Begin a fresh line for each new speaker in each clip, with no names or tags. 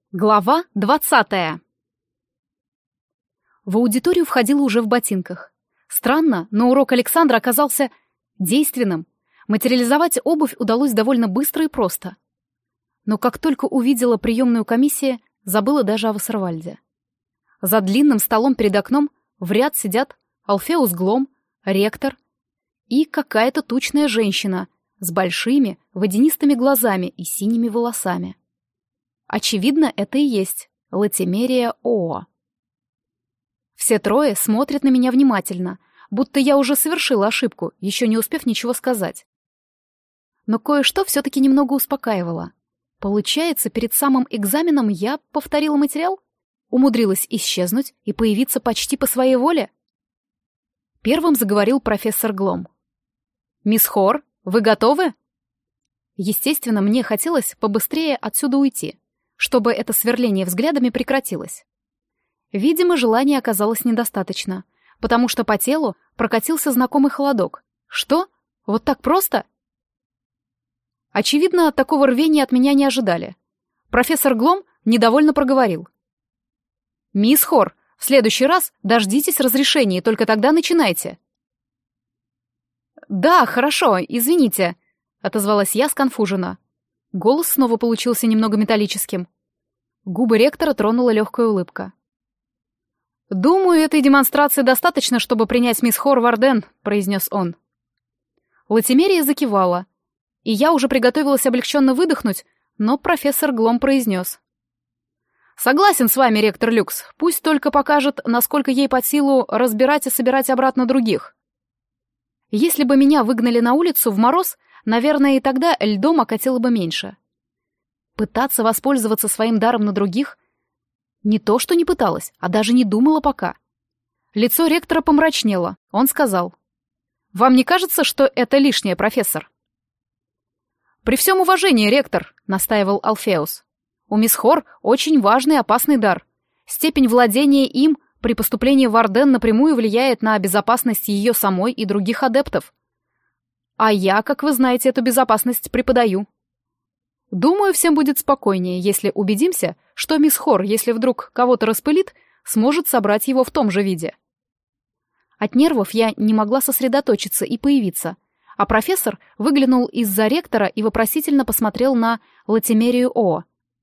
Глава 20. В аудиторию входила уже в ботинках. Странно, но урок Александра оказался действенным. Материализовать обувь удалось довольно быстро и просто. Но как только увидела приемную комиссию, забыла даже о Вассервальде. За длинным столом перед окном в ряд сидят Алфеус Глом, ректор и какая-то тучная женщина с большими водянистыми глазами и синими волосами. Очевидно, это и есть Латимерия Оо. Все трое смотрят на меня внимательно, будто я уже совершила ошибку, еще не успев ничего сказать. Но кое-что все-таки немного успокаивало. Получается, перед самым экзаменом я повторила материал? Умудрилась исчезнуть и появиться почти по своей воле? Первым заговорил профессор Глом. «Мисс Хор, вы готовы?» Естественно, мне хотелось побыстрее отсюда уйти, чтобы это сверление взглядами прекратилось. Видимо, желания оказалось недостаточно, потому что по телу прокатился знакомый холодок. Что? Вот так просто? Очевидно, такого рвения от меня не ожидали. Профессор Глом недовольно проговорил. «Мисс Хор, в следующий раз дождитесь разрешения, и только тогда начинайте». «Да, хорошо, извините», — отозвалась я сконфуженно. Голос снова получился немного металлическим. Губы ректора тронула легкая улыбка. «Думаю, этой демонстрации достаточно, чтобы принять мисс Хор в Арден», — произнес он. Латимерия закивала, и я уже приготовилась облегченно выдохнуть, но профессор Глом произнес. «Согласен с вами, ректор Люкс, пусть только покажет, насколько ей под силу разбирать и собирать обратно других. Если бы меня выгнали на улицу в мороз, наверное, и тогда льдом окатило бы меньше. Пытаться воспользоваться своим даром на других? Не то, что не пыталась, а даже не думала пока. Лицо ректора помрачнело. Он сказал. «Вам не кажется, что это лишнее, профессор?» «При всем уважении, ректор», — настаивал Алфеус. «У мисс Хор очень важный и опасный дар. Степень владения им при поступлении в Арден напрямую влияет на безопасность ее самой и других адептов. А я, как вы знаете, эту безопасность преподаю. Думаю, всем будет спокойнее, если убедимся, что мисс Хор, если вдруг кого-то распылит, сможет собрать его в том же виде». От нервов я не могла сосредоточиться и появиться, а профессор выглянул из-за ректора и вопросительно посмотрел на Латимерию Оо.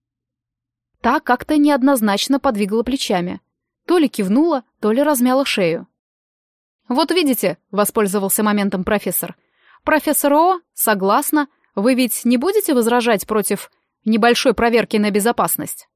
Та как-то неоднозначно подвигала плечами. То ли кивнула, то ли размяла шею. «Вот видите», — воспользовался моментом профессор. «Профессор Оо, согласна, вы ведь не будете возражать против небольшой проверки на безопасность?»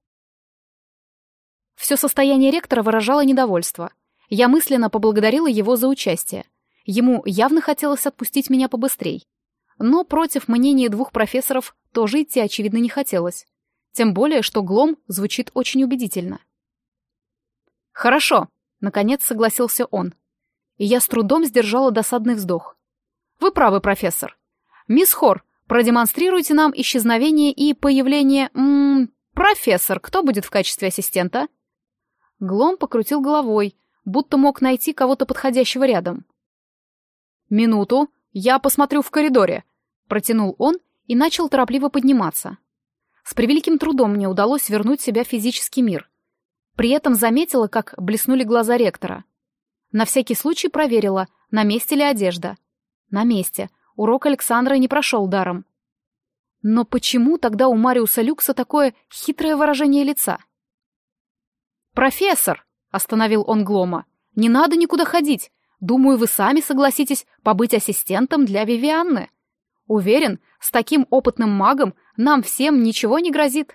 Все состояние ректора выражало недовольство. Я мысленно поблагодарила его за участие. Ему явно хотелось отпустить меня побыстрей. Но против мнения двух профессоров тоже идти, очевидно, не хотелось. Тем более, что Глом звучит очень убедительно. «Хорошо», — наконец согласился он. И я с трудом сдержала досадный вздох. «Вы правы, профессор. Мисс Хор, продемонстрируйте нам исчезновение и появление... Профессор, кто будет в качестве ассистента?» Глом покрутил головой, будто мог найти кого-то подходящего рядом. «Минуту, я посмотрю в коридоре», — протянул он и начал торопливо подниматься. С превеликим трудом мне удалось вернуть себя в физический мир. При этом заметила, как блеснули глаза ректора. На всякий случай проверила, на месте ли одежда. На месте. Урок Александра не прошел даром. Но почему тогда у Мариуса Люкса такое хитрое выражение лица? «Профессор!» — остановил он Глома. «Не надо никуда ходить. Думаю, вы сами согласитесь побыть ассистентом для Вивианны. Уверен, с таким опытным магом нам всем ничего не грозит».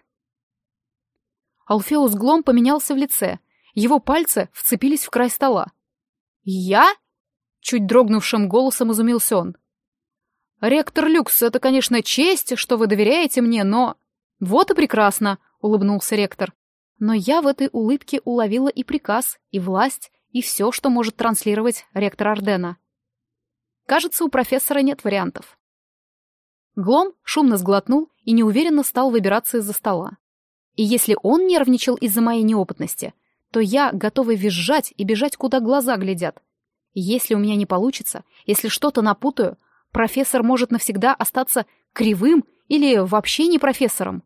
Алфеус Глом поменялся в лице. Его пальцы вцепились в край стола. «Я?» — чуть дрогнувшим голосом изумился он. «Ректор Люкс, это, конечно, честь, что вы доверяете мне, но...» «Вот и прекрасно», — улыбнулся ректор. Но я в этой улыбке уловила и приказ, и власть, и все, что может транслировать ректор Ардена. Кажется, у профессора нет вариантов. Глом шумно сглотнул и неуверенно стал выбираться из-за стола. И если он нервничал из-за моей неопытности, то я готова визжать и бежать, куда глаза глядят. Если у меня не получится, если что-то напутаю, профессор может навсегда остаться кривым или вообще не профессором.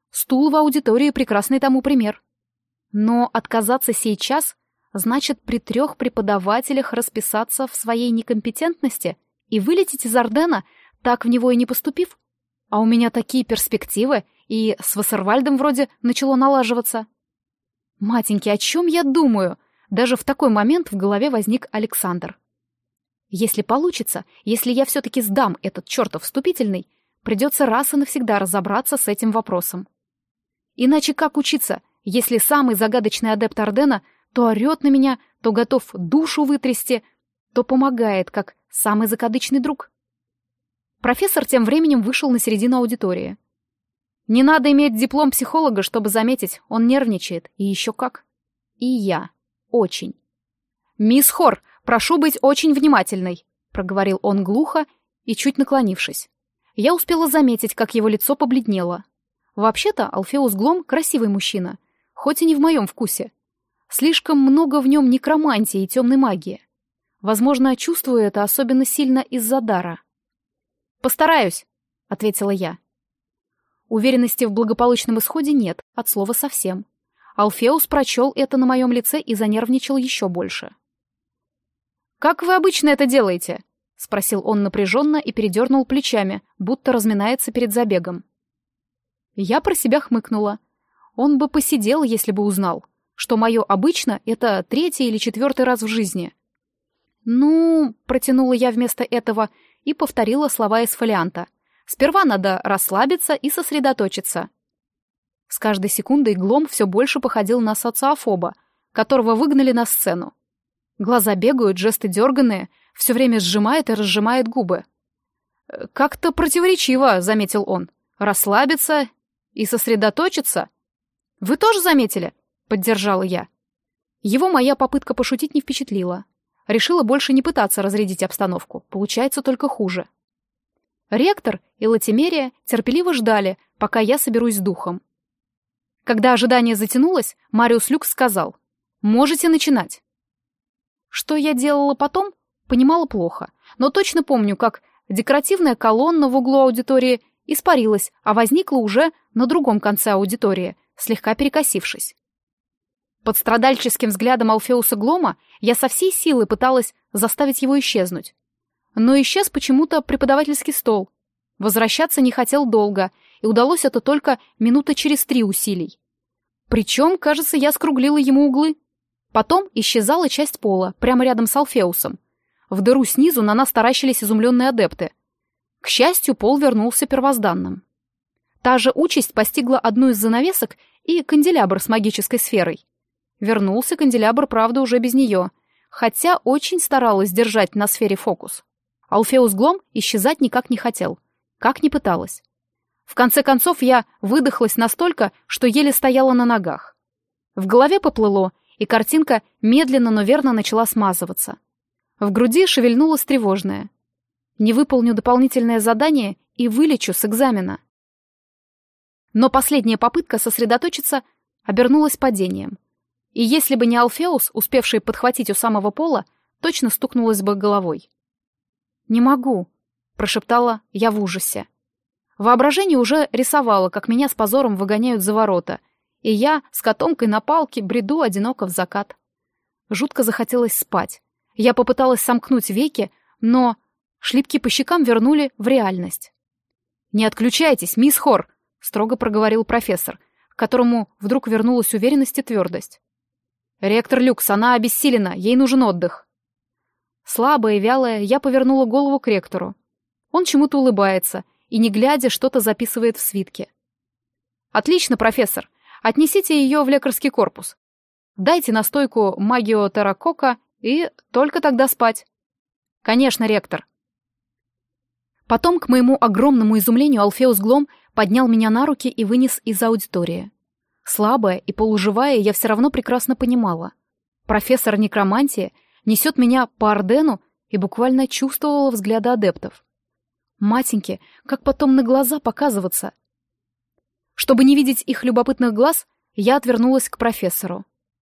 Стул в аудитории — прекрасный тому пример. Но отказаться сейчас значит при 3 преподавателях расписаться в своей некомпетентности и вылететь из Ардена, так в него и не поступив? А у меня такие перспективы, и с Вассервальдом вроде начало налаживаться. Матеньки, о чем я думаю? Даже в такой момент в голове возник Александр. Если получится, если я все-таки сдам этот чертов вступительный, придется раз и навсегда разобраться с этим вопросом. Иначе как учиться, если самый загадочный адепт Ардена то орет на меня, то готов душу вытрясти, то помогает, как самый закадычный друг? Профессор тем временем вышел на середину аудитории. Не надо иметь диплом психолога, чтобы заметить, он нервничает, и еще как. И я. Очень. «Мисс Хор, прошу быть очень внимательной», — проговорил он глухо и чуть наклонившись. Я успела заметить, как его лицо побледнело. Вообще-то Алфеус Глом — красивый мужчина, хоть и не в моем вкусе. Слишком много в нем некромантии и темной магии. Возможно, чувствую это особенно сильно из-за дара. «Постараюсь», — ответила я. Уверенности в благополучном исходе нет, от слова совсем. Алфеус прочел это на моем лице и занервничал еще больше. «Как вы обычно это делаете?» — спросил он напряженно и передернул плечами, будто разминается перед забегом. Я про себя хмыкнула. Он бы посидел, если бы узнал, что мое обычно — это 3-й или 4-й раз в жизни. «Ну...» — протянула я вместо этого и повторила слова из фолианта. «Сперва надо расслабиться и сосредоточиться». С каждой секундой Глом все больше походил на социофоба, которого выгнали на сцену. Глаза бегают, жесты дерганые, все время сжимает и разжимает губы. «Как-то противоречиво», — заметил он. «Расслабиться и сосредоточиться?» «Вы тоже заметили?» — поддержала я. Его моя попытка пошутить не впечатлила. Решила больше не пытаться разрядить обстановку. Получается только хуже. Ректор и Латимерия терпеливо ждали, пока я соберусь с духом. Когда ожидание затянулось, Мариус Люкс сказал: «Можете начинать». Что я делала потом, понимала плохо, но точно помню, как декоративная колонна в углу аудитории испарилась, а возникла уже на другом конце аудитории, слегка перекосившись. Под страдальческим взглядом Алфеуса Глома я со всей силы пыталась заставить его исчезнуть. Но исчез почему-то преподавательский стол. Возвращаться не хотел долго, и удалось это только минута через 3 усилий. Причем, кажется, я скруглила ему углы. Потом исчезала часть пола, прямо рядом с Алфеусом. В дыру снизу на нас таращились изумленные адепты. К счастью, пол вернулся первозданным. Та же участь постигла одну из занавесок и канделябр с магической сферой. Вернулся канделябр, правда, уже без нее, хотя очень старалась держать на сфере фокус. Алфеус Глом исчезать никак не хотел, как ни пыталась. В конце концов, я выдохлась настолько, что еле стояла на ногах. В голове поплыло, и картинка медленно, но верно начала смазываться. В груди шевельнулось тревожное. Не выполню дополнительное задание и вылечу с экзамена. Но последняя попытка сосредоточиться обернулась падением. И если бы не Алфеус, успевший подхватить у самого пола, точно стукнулась бы головой. «Не могу», — прошептала я в ужасе. Воображение уже рисовало, как меня с позором выгоняют за ворота, и я с котомкой на палке бреду одиноко в закат. Жутко захотелось спать. Я попыталась сомкнуть веки, но шлепки по щекам вернули в реальность. «Не отключайтесь, мисс Хор», — строго проговорил профессор, к которому вдруг вернулась уверенность и твердость. «Ректор Люкс, она обессилена, ей нужен отдых». Слабая и вялая, я повернула голову к ректору. Он чему-то улыбается и, не глядя, что-то записывает в свитке. «Отлично, профессор. Отнесите ее в лекарский корпус. Дайте настойку магио терракока и только тогда спать». «Конечно, ректор». Потом, к моему огромному изумлению, Алфеус Глом поднял меня на руки и вынес из аудитории. Слабая и полуживая, я все равно прекрасно понимала. Профессор некромантии несет меня по Ардену и буквально чувствовала взгляды адептов. Матеньки, как потом на глаза показываться? Чтобы не видеть их любопытных глаз, я отвернулась к профессору.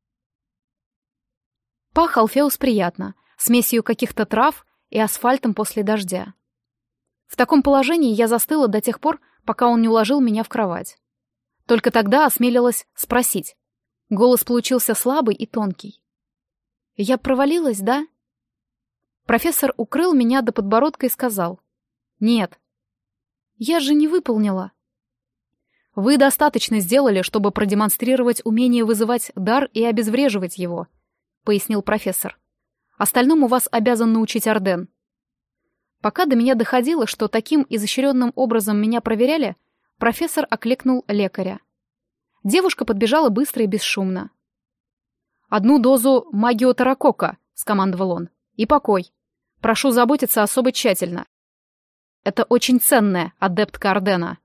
Пах Алфеус приятно, смесью каких-то трав и асфальтом после дождя. В таком положении я застыла до тех пор, пока он не уложил меня в кровать. Только тогда осмелилась спросить. Голос получился слабый и тонкий. «Я провалилась, да?» Профессор укрыл меня до подбородка и сказал. «Нет». «Я же не выполнила». «Вы достаточно сделали, чтобы продемонстрировать умение вызывать дар и обезвреживать его», — пояснил профессор. «Остальному вас обязан научить Арден». Пока до меня доходило, что таким изощренным образом меня проверяли, профессор окликнул лекаря. Девушка подбежала быстро и бесшумно. «Одну дозу магиотаракока», — скомандовал он, — «и покой. Прошу заботиться особо тщательно. Это очень ценная адептка Ардена».